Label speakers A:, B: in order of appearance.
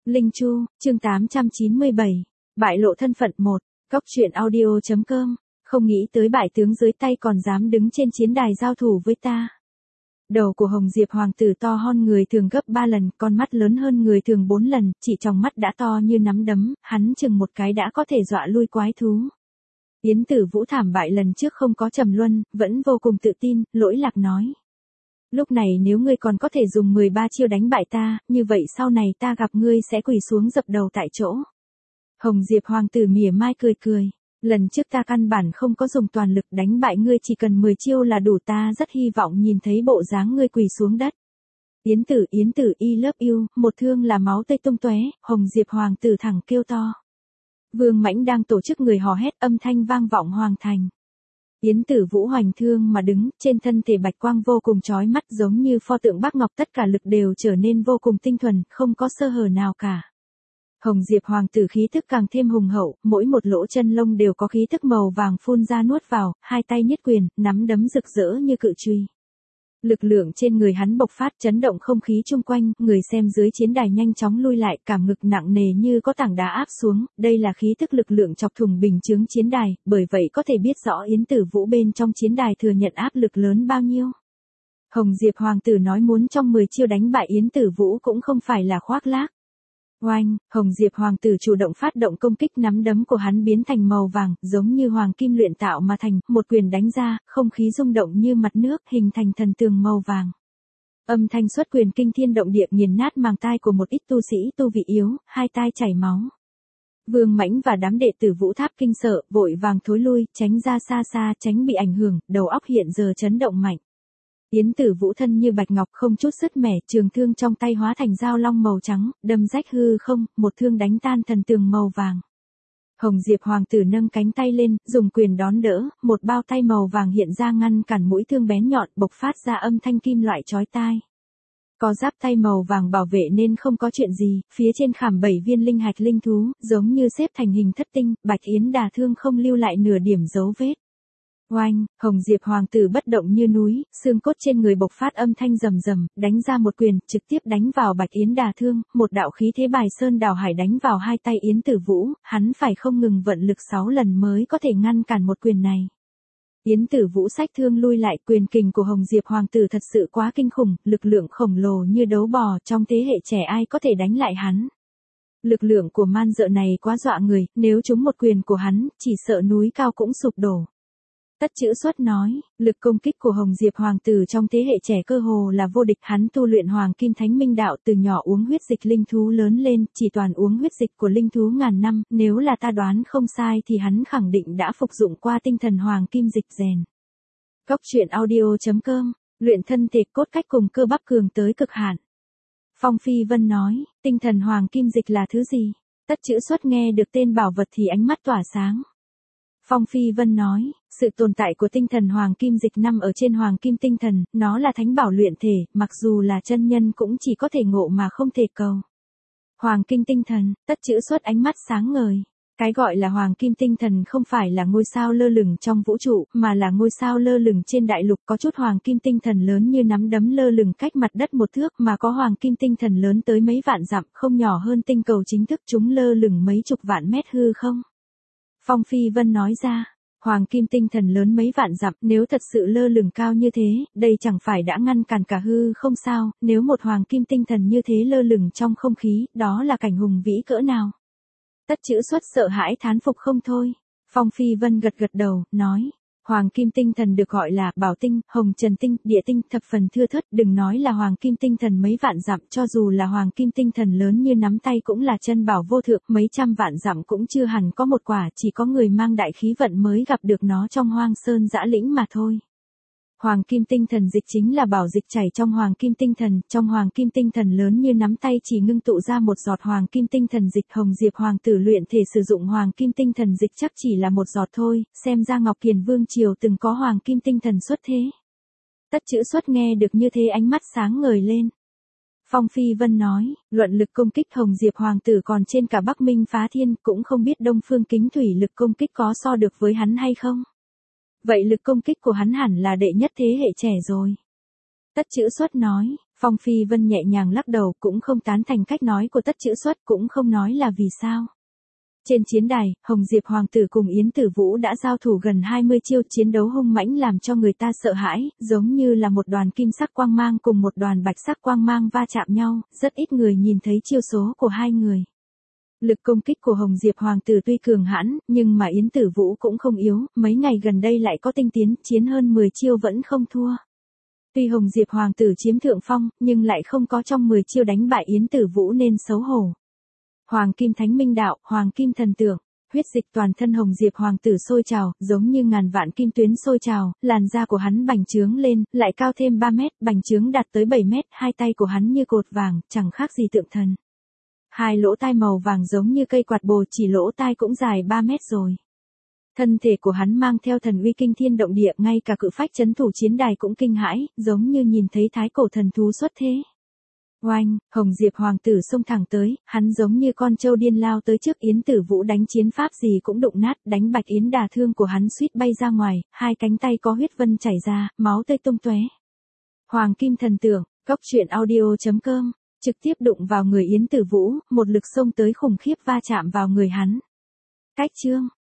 A: Linh Chu, chương 897. Bại lộ thân phận 1. Cóc truyện audio.com. Không nghĩ tới bại tướng dưới tay còn dám đứng trên chiến đài giao thủ với ta. Đầu của Hồng Diệp hoàng tử to hơn người thường gấp 3 lần, con mắt lớn hơn người thường 4 lần, chỉ trong mắt đã to như nắm đấm, hắn chừng một cái đã có thể dọa lui quái thú. Yến Tử Vũ thảm bại lần trước không có trầm luân, vẫn vô cùng tự tin, lỗi lạc nói. Lúc này nếu ngươi còn có thể dùng 13 chiêu đánh bại ta, như vậy sau này ta gặp ngươi sẽ quỳ xuống dập đầu tại chỗ. Hồng Diệp hoàng tử mỉa mai cười cười. Lần trước ta căn bản không có dùng toàn lực đánh bại ngươi, chỉ cần 10 chiêu là đủ, ta rất hy vọng nhìn thấy bộ dáng ngươi quỳ xuống đất. Yến tử I love you, một thương là máu tươi tung tóe, Hồng Diệp hoàng tử thẳng kêu to. Vương Mãnh đang tổ chức người hò hét, âm thanh vang vọng hoàng thành. Yến Tử Vũ hoành thương mà đứng, trên thân thể bạch quang vô cùng chói mắt giống như pho tượng bác ngọc, tất cả lực đều trở nên vô cùng tinh thuần, không có sơ hở nào cả. Hồng Diệp hoàng tử khí tức càng thêm hùng hậu, mỗi một lỗ chân lông đều có khí tức màu vàng phun ra nuốt vào, hai tay nhất quyền, nắm đấm rực rỡ như cự chùy. Lực lượng trên người hắn bộc phát chấn động không khí chung quanh, người xem dưới chiến đài nhanh chóng lui lại, cảm ngực nặng nề như có tảng đá áp xuống, đây là khí tức lực lượng chọc thủng bình chướng chiến đài, bởi vậy có thể biết rõ Yến Tử Vũ bên trong chiến đài thừa nhận áp lực lớn bao nhiêu. Hồng Diệp hoàng tử nói muốn trong 10 chiêu đánh bại Yến Tử Vũ cũng không phải là khoác lác. Oanh, Hồng Diệp hoàng tử chủ động phát động công kích, nắm đấm của hắn biến thành màu vàng, giống như hoàng kim luyện tạo mà thành, một quyền đánh ra, không khí rung động như mặt nước, hình thành thần tường màu vàng. Âm thanh xuất quyền kinh thiên động địa, nghiền nát màng tai của một ít tu sĩ tu vị yếu, hai tai chảy máu. Vương Mãnh và đám đệ tử Vũ Tháp kinh sợ, vội vàng thối lui, tránh ra xa xa, tránh bị ảnh hưởng, đầu óc hiện giờ chấn động mạnh. Yến Tử Vũ thân như bạch ngọc không chút sứt mẻ, trường thương trong tay hóa thành dao long màu trắng, đâm rách hư không, một thương đánh tan thần tường màu vàng. Hồng Diệp hoàng tử nâng cánh tay lên, dùng quyền đón đỡ, một bao tay màu vàng hiện ra ngăn cản mũi thương bén nhọn, bộc phát ra âm thanh kim loại chói tai. Có giáp tay màu vàng bảo vệ nên không có chuyện gì, phía trên khảm 7 viên linh hạch linh thú, giống như xếp thành hình thất tinh, Bạch Yến đà thương không lưu lại nửa điểm dấu vết. Oanh, Hồng Diệp hoàng tử bất động như núi, xương cốt trên người bộc phát âm thanh rầm rầm, đánh ra một quyền, trực tiếp đánh vào Bạch Yến đà thương, một đạo khí thế bài sơn đảo hải đánh vào hai tay Yến Tử Vũ, hắn phải không ngừng vận lực 6 lần mới có thể ngăn cản một quyền này. Yến Tử Vũ xách thương lui lại, quyền kình của Hồng Diệp hoàng tử thật sự quá kinh khủng, lực lượng khổng lồ như đấu bò, trong thế hệ trẻ ai có thể đánh lại hắn. Lực lượng của man dợ này quá dọa người, nếu trúng một quyền của hắn, chỉ sợ núi cao cũng sụp đổ. Tất Chữ Xuất nói, lực công kích của Hồng Diệp hoàng tử trong thế hệ trẻ cơ hồ là vô địch, hắn tu luyện Hoàng Kim Thánh Minh đạo, từ nhỏ uống huyết dịch linh thú lớn lên, chỉ toàn uống huyết dịch của linh thú ngàn năm, nếu là ta đoán không sai thì hắn khẳng định đã phục dụng qua tinh thần Hoàng Kim dịch rèn. Cóc truyện audio.com, luyện thân thể cốt cách cùng cơ bắp cường tới cực hạn. Phong Phi Vân nói, tinh thần Hoàng Kim dịch là thứ gì? Tất Chữ Xuất nghe được tên bảo vật thì ánh mắt tỏa sáng. Phong Phi Vân nói, sự tồn tại của tinh thần Hoàng Kim dịch nằm ở trên Hoàng Kim tinh thần, nó là thánh bảo luyện thể, mặc dù là chân nhân cũng chỉ có thể ngộ mà không thể cầu. Hoàng Kim tinh thần, Tất Chữ Xuất ánh mắt sáng ngời. Cái gọi là Hoàng Kim tinh thần không phải là ngôi sao lơ lửng trong vũ trụ, mà là ngôi sao lơ lửng trên đại lục, có chút Hoàng Kim tinh thần lớn như nắm đấm lơ lửng cách mặt đất một thước, mà có Hoàng Kim tinh thần lớn tới mấy vạn dặm, không nhỏ hơn tinh cầu chính thức, chúng lơ lửng mấy chục vạn mét hư không. Phong Phi Vân nói ra, Hoàng Kim tinh thần lớn mấy vạn dặm, nếu thật sự lơ lửng cao như thế, đây chẳng phải đã ngăn cản cả hư không sao, nếu một Hoàng Kim tinh thần như thế lơ lửng trong không khí, đó là cảnh hùng vĩ cỡ nào. Tất Chữ Xuất sợ hãi thán phục không thôi. Phong Phi Vân gật gật đầu, nói, Hoàng Kim tinh thần được gọi là bảo tinh, hồng trần tinh, địa tinh, thập phần thưa thớt, đừng nói là Hoàng Kim tinh thần mấy vạn dặm, cho dù là Hoàng Kim tinh thần lớn như nắm tay cũng là chân bảo vô thượng, mấy trăm vạn dặm cũng chưa hẳn có một quả, chỉ có người mang đại khí vận mới gặp được nó trong hoang sơn dã lĩnh mà thôi. Hoàng Kim tinh thần dịch chính là bảo dịch chảy trong Hoàng Kim tinh thần, trong Hoàng Kim tinh thần lớn như nắm tay chỉ ngưng tụ ra một giọt Hoàng Kim tinh thần dịch. Hồng Diệp hoàng tử luyện thể sử dụng Hoàng Kim tinh thần dịch chắc chỉ là một giọt thôi, xem ra Ngọc Kiền Vương triều từng có Hoàng Kim tinh thần xuất thế. Tất Chữ Xuất nghe được như thế ánh mắt sáng ngời lên. Phong Phi Vân nói, luận lực công kích Hồng Diệp hoàng tử còn trên cả Bắc Minh Phá Thiên, cũng không biết Đông Phương Kính Thủy lực công kích có so được với hắn hay không. Vậy lực công kích của hắn hẳn là đệ nhất thế hệ trẻ rồi. Tất Chữ Xuất nói, Phong Phi Vân nhẹ nhàng lắc đầu, cũng không tán thành cách nói của Tất Chữ Xuất, cũng không nói là vì sao. Trên chiến đài, Hồng Diệp Hoàng tử cùng Yến Tử Vũ đã giao thủ gần 20 chiêu, chiến đấu hung mãnh làm cho người ta sợ hãi, giống như là một đoàn kim sắc quang mang cùng một đoàn bạch sắc quang mang va chạm nhau, rất ít người nhìn thấy chiêu số của hai người. Lực công kích của Hồng Diệp Hoàng tử tuy cường hãn, nhưng mà Yến Tử Vũ cũng không yếu, mấy ngày gần đây lại có tinh tiến, chiến hơn 10 chiêu vẫn không thua. Tuy Hồng Diệp Hoàng tử chiếm thượng phong, nhưng lại không có trong 10 chiêu đánh bại Yến Tử Vũ nên xấu hổ. Hoàng Kim Thánh Minh Đạo, Hoàng Kim Thần Tượng, huyết dịch toàn thân Hồng Diệp Hoàng tử sôi trào, giống như ngàn vạn kim tuyến sôi trào, làn da của hắn bành trướng lên, lại cao thêm 3 mét, bành trướng đạt tới 7 mét, hai tay của hắn như cột vàng, chẳng khác gì tượng thần. Hai lỗ tai màu vàng giống như cây quạt bồ, chỉ lỗ tai cũng dài 3 mét rồi. Thân thể của hắn mang theo thần uy kinh thiên động địa, ngay cả cự phách trấn thủ chiến đài cũng kinh hãi, giống như nhìn thấy thái cổ thần thú xuất thế. Oanh, Hồng Diệp Hoàng tử xông thẳng tới, hắn giống như con trâu điên lao tới trước Yến Tử Vũ, đánh chiến pháp gì cũng đụng nát, đánh Bạch Yến đả thương của hắn suýt bay ra ngoài, hai cánh tay có huyết vân chảy ra, máu tươi tung tóe. Hoàng Kim Thần Tượng, Cốc Truyện Audio.com, trực tiếp đụng vào người Yến Tử Vũ, một lực xông tới khủng khiếp va chạm vào người hắn. Cách chương